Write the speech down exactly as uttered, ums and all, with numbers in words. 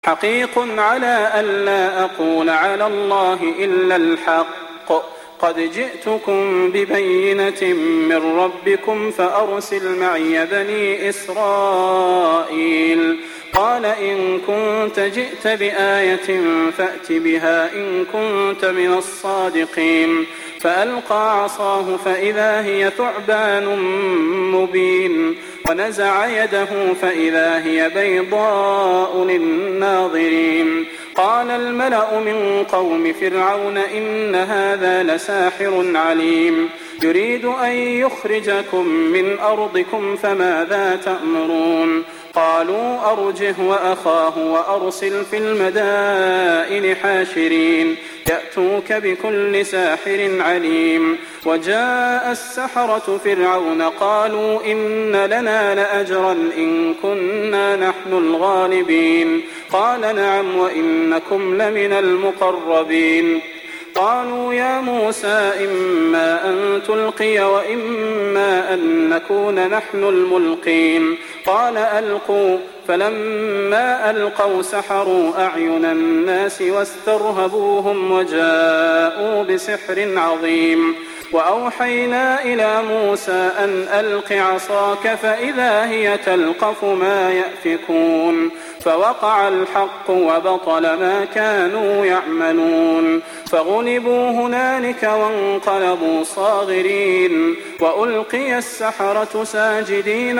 حقيق على ألا أقول على الله إلا الحق قد جئتكم ببينة من ربكم فأرسل معي بني إسرائيل. قال إن كنت جئت بآية فأت بها إن كنت من الصادقين. فألقى عصاه فإذا هي ثعبان مبين ونزع يده فإذا هي بيضاء للناظرين. قال الملأ من قوم فرعون إن هذا لساحر عليم يريد أن يخرجكم من أرضكم فماذا تأمرون. قالوا أرجه وأخاه وأرسل في المدائن حاشرين يأتوك بكل ساحر عليم. وجاء السحرة فرعون قالوا إن لنا لأجرا إن كنا نحن الغالبين. قال نعم وإنكم لمن المقربين. قالوا يا موسى إما أن تلقي وإما أن نكون نحن الملقين. قال ألقوا فلما ألقوا سحروا أعين الناس واسترهبوهم وجاءوا بسحر عظيم. وأوحينا إلى موسى أن ألق عصاك فإذا هي تلقف ما يأفكون. فوقع الحق وبطل ما كانوا يعملون. فغلبوا هنالك وانقلبوا صاغرين وألقي السحرة ساجدين